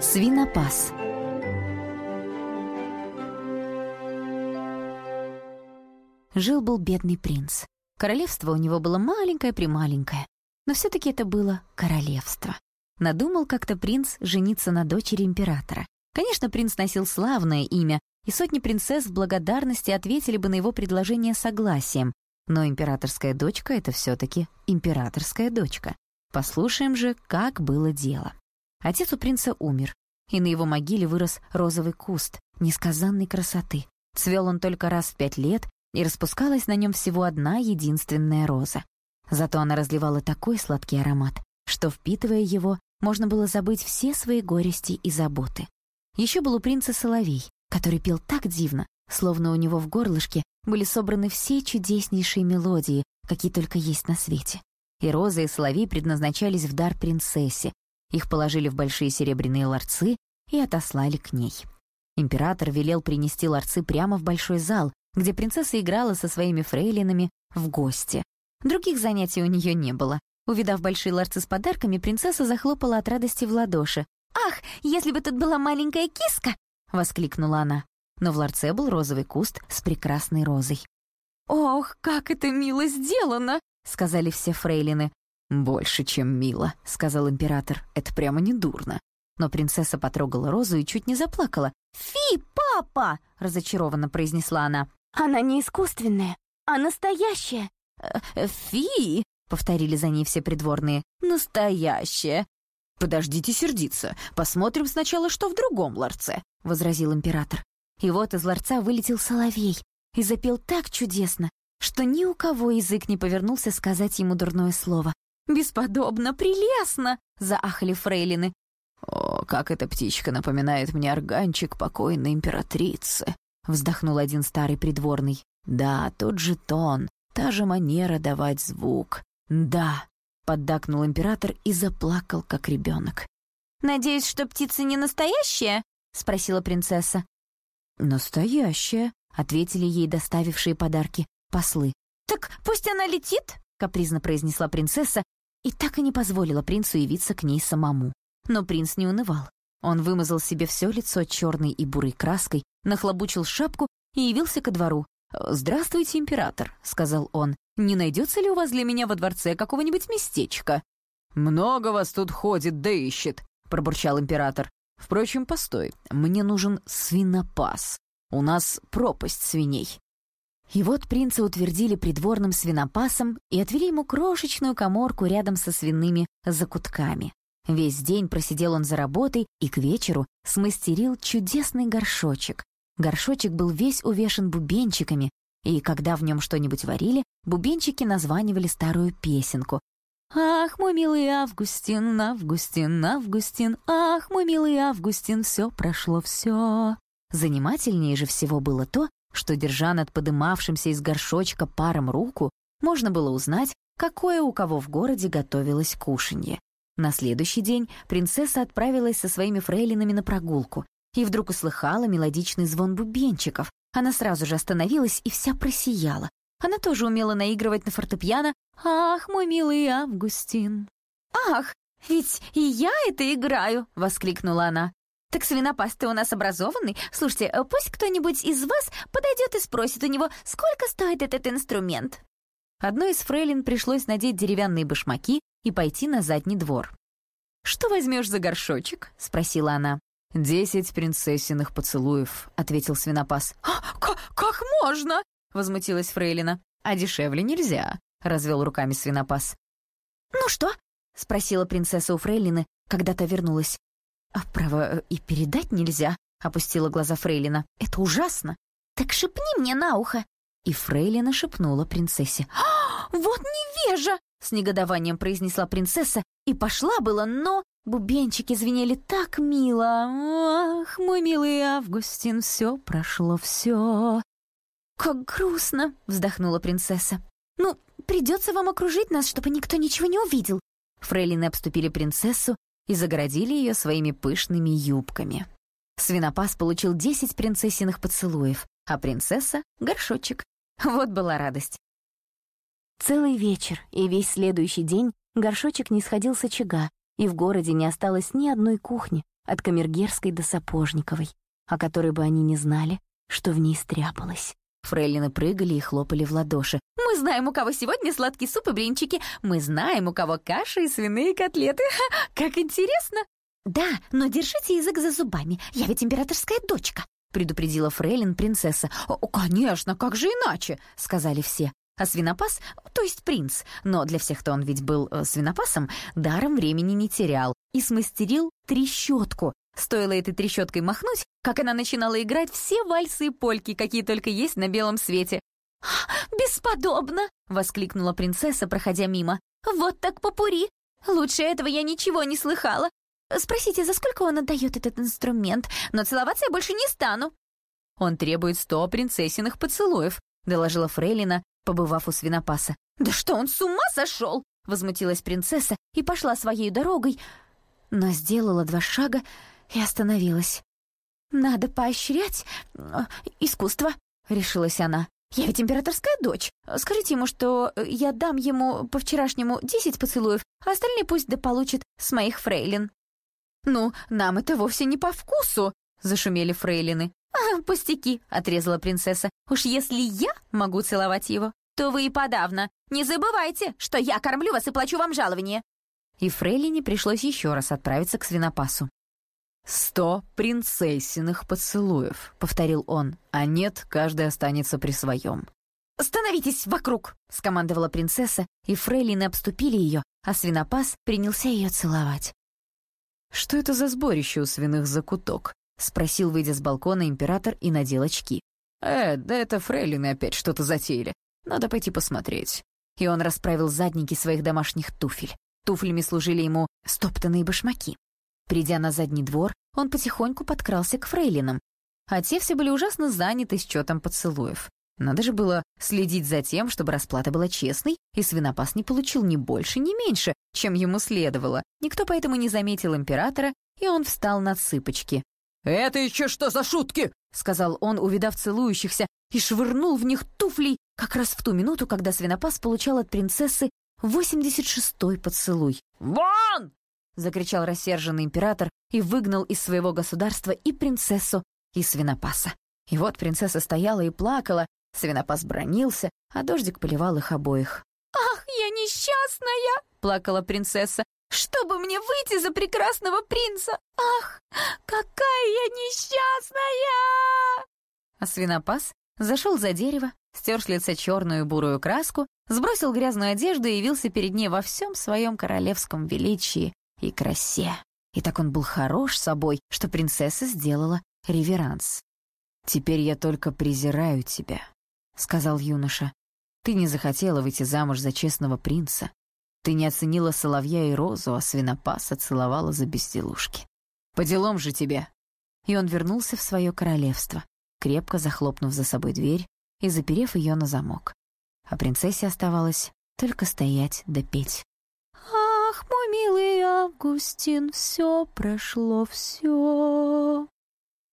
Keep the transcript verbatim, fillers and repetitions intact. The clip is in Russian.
Свинопас. Жил-был бедный принц. Королевство у него было маленькое-прималенькое, но все-таки это было королевство. Надумал как-то принц жениться на дочери императора. Конечно, принц носил славное имя, и сотни принцесс в благодарности ответили бы на его предложение согласием, но императорская дочка — это все-таки императорская дочка. Послушаем же, как было дело. Отец у принца умер, и на его могиле вырос розовый куст несказанной красоты. Цвел он только раз в пять лет, и распускалась на нем всего одна единственная роза. Зато она разливала такой сладкий аромат, что, впитывая его, можно было забыть все свои горести и заботы. Еще был у принца соловей, который пел так дивно, словно у него в горлышке были собраны все чудеснейшие мелодии, какие только есть на свете. И роза, и соловей предназначались в дар принцессе. Их положили в большие серебряные ларцы и отослали к ней. Император велел принести ларцы прямо в большой зал, где принцесса играла со своими фрейлинами в гости. Других занятий у нее не было. Увидав большие ларцы с подарками, принцесса захлопала от радости в ладоши. «Ах, если бы тут была маленькая киска!» — воскликнула она. Но в ларце был розовый куст с прекрасной розой. «Ох, как это мило сделано!» — сказали все фрейлины. «Больше, чем мило», — сказал император. «Это прямо не дурно». Но принцесса потрогала розу и чуть не заплакала. «Фи, папа!» — разочарованно произнесла она. «Она не искусственная, а настоящая». «Э, «Фи!» — повторили за ней все придворные. «Настоящая!» «Подождите сердиться, посмотрим сначала, что в другом ларце», — возразил император. И вот из ларца вылетел соловей и запел так чудесно, что ни у кого язык не повернулся сказать ему дурное слово. «Бесподобно, прелестно!» — заахали фрейлины. «О, как эта птичка напоминает мне органчик покойной императрицы!» — вздохнул один старый придворный. «Да, тот же тон, та же манера давать звук. Да!» — поддакнул император и заплакал, как ребенок. «Надеюсь, что птица не настоящая?» — спросила принцесса. «Настоящая», — ответили ей доставившие подарки послы. «Так пусть она летит», — капризно произнесла принцесса и так и не позволила принцу явиться к ней самому. Но принц не унывал. Он вымазал себе все лицо черной и бурой краской, нахлобучил шапку и явился ко двору. «Здравствуйте, император», — сказал он. «Не найдется ли у вас для меня во дворце какого-нибудь местечка?» «Много вас тут ходит да ищет», — пробурчал император. «Впрочем, постой, мне нужен свинопас. У нас пропасть свиней». И вот принца утвердили придворным свинопасом и отвели ему крошечную каморку рядом со свиными закутками. Весь день просидел он за работой и к вечеру смастерил чудесный горшочек. Горшочек был весь увешан бубенчиками, и когда в нем что-нибудь варили, бубенчики названивали старую песенку. «Ах, мой милый Августин, Августин, Августин, ах, мой милый Августин, все прошло, все». Занимательнее же всего было то, что, держа над подымавшимся из горшочка паром руку, можно было узнать, какое у кого в городе готовилось кушанье. На следующий день принцесса отправилась со своими фрейлинами на прогулку и вдруг услыхала мелодичный звон бубенчиков. Она сразу же остановилась и вся просияла. Она тоже умела наигрывать на фортепиано «Ах, мой милый Августин». «Ах, ведь и я это играю!» — воскликнула она. «Так свинопас, ты у нас образованный. Слушайте, пусть кто-нибудь из вас подойдет и спросит у него, сколько стоит этот инструмент». Одной из фрейлин пришлось надеть деревянные башмаки и пойти на задний двор. «Что возьмешь за горшочек?» — спросила она. «Десять принцессиных поцелуев», — ответил свинопас. «А, как, как можно?» — возмутилась фрейлина. «А дешевле нельзя», — развел руками свинопас. «Ну что?» — спросила принцесса у фрейлины, когда та вернулась. «А право, и передать нельзя», — опустила глаза фрейлина. «Это ужасно». «Так шепни мне на ухо». И фрейлина шепнула принцессе. «А, вот невежа!» — с негодованием произнесла принцесса и пошла было, но бубенчики звенели так мило. «Ах, мой милый Августин, все прошло, все». «Как грустно!» — вздохнула принцесса. «Ну, придется вам окружить нас, чтобы никто ничего не увидел». Фрейлины обступили принцессу и загородили ее своими пышными юбками. Свинопас получил десять принцессиных поцелуев, а принцесса — горшочек. Вот была радость. Целый вечер и весь следующий день горшочек не сходил с очага, и в городе не осталось ни одной кухни, от Камергерской до Сапожниковой, о которой бы они не знали, что в ней стряпалось. Фрейлины прыгали и хлопали в ладоши. «Мы знаем, у кого сегодня сладкий суп и блинчики. Мы знаем, у кого каша и свиные котлеты. Ха, как интересно!» «Да, но держите язык за зубами. Я ведь императорская дочка», — предупредила фрейлин принцесса. «О, конечно, как же иначе?» — сказали все. А свинопас, то есть принц, но для всех-то он ведь был э, свинопасом, даром времени не терял и смастерил трещотку. Стоило этой трещоткой махнуть, как она начинала играть все вальсы и польки, какие только есть на белом свете. «Бесподобно!» — воскликнула принцесса, проходя мимо. «Вот так попури! Лучше этого я ничего не слыхала. Спросите, за сколько он отдает этот инструмент, но целоваться я больше не стану». «Он требует сто принцессиных поцелуев», — доложила фрейлина, побывав у свинопаса. «Да что, он с ума сошел?» — возмутилась принцесса и пошла своей дорогой, но сделала два шага и остановилась. «Надо поощрять э, искусство», — решилась она. «Я ведь императорская дочь. Скажите ему, что я дам ему по-вчерашнему десять поцелуев, а остальные пусть да получит с моих фрейлин». «Ну, нам это вовсе не по вкусу», — зашумели фрейлины. «А, пустяки», — отрезала принцесса. «Уж если я могу целовать его, то вы и подавно. Не забывайте, что я кормлю вас и плачу вам жалование». И фрейлине пришлось еще раз отправиться к свинопасу. «Сто принцессиных поцелуев», — повторил он, «а нет, каждый останется при своем». «Становитесь вокруг», — скомандовала принцесса, и фрейлины обступили ее, а свинопас принялся ее целовать. «Что это за сборище у свиных закуток?» — спросил, выйдя с балкона, император и надел очки. «Э, да это фрейлины опять что-то затеяли. Надо пойти посмотреть». И он расправил задники своих домашних туфель. Туфлями служили ему стоптанные башмаки. Придя на задний двор, он потихоньку подкрался к фрейлинам, а те все были ужасно заняты счетом поцелуев. Надо же было следить за тем, чтобы расплата была честной, и свинопас не получил ни больше, ни меньше, чем ему следовало. Никто поэтому не заметил императора, и он встал на цыпочки. «Это еще что за шутки?» — сказал он, увидав целующихся, и швырнул в них туфлей как раз в ту минуту, когда свинопас получал от принцессы восемьдесят шестой поцелуй. «Вон!» — закричал рассерженный император и выгнал из своего государства и принцессу, и свинопаса. И вот принцесса стояла и плакала, свинопас бранился, а дождик поливал их обоих. «Ах, я несчастная!» — плакала принцесса. «Чтобы мне выйти за прекрасного принца! Ах, какая я несчастная!» А свинопас зашел за дерево, стер с лица черную и бурую краску, сбросил грязную одежду и явился перед ней во всем своем королевском величии и красе. И так он был хорош собой, что принцесса сделала реверанс. «Теперь я только презираю тебя», — сказал юноша. «Ты не захотела выйти замуж за честного принца. Ты не оценила соловья и розу, а свинопаса целовала за безделушки. По делам же тебе!» И он вернулся в свое королевство, крепко захлопнув за собой дверь и заперев ее на замок. А принцессе оставалось только стоять да петь. «Ах, мой милый Августин, все прошло, все.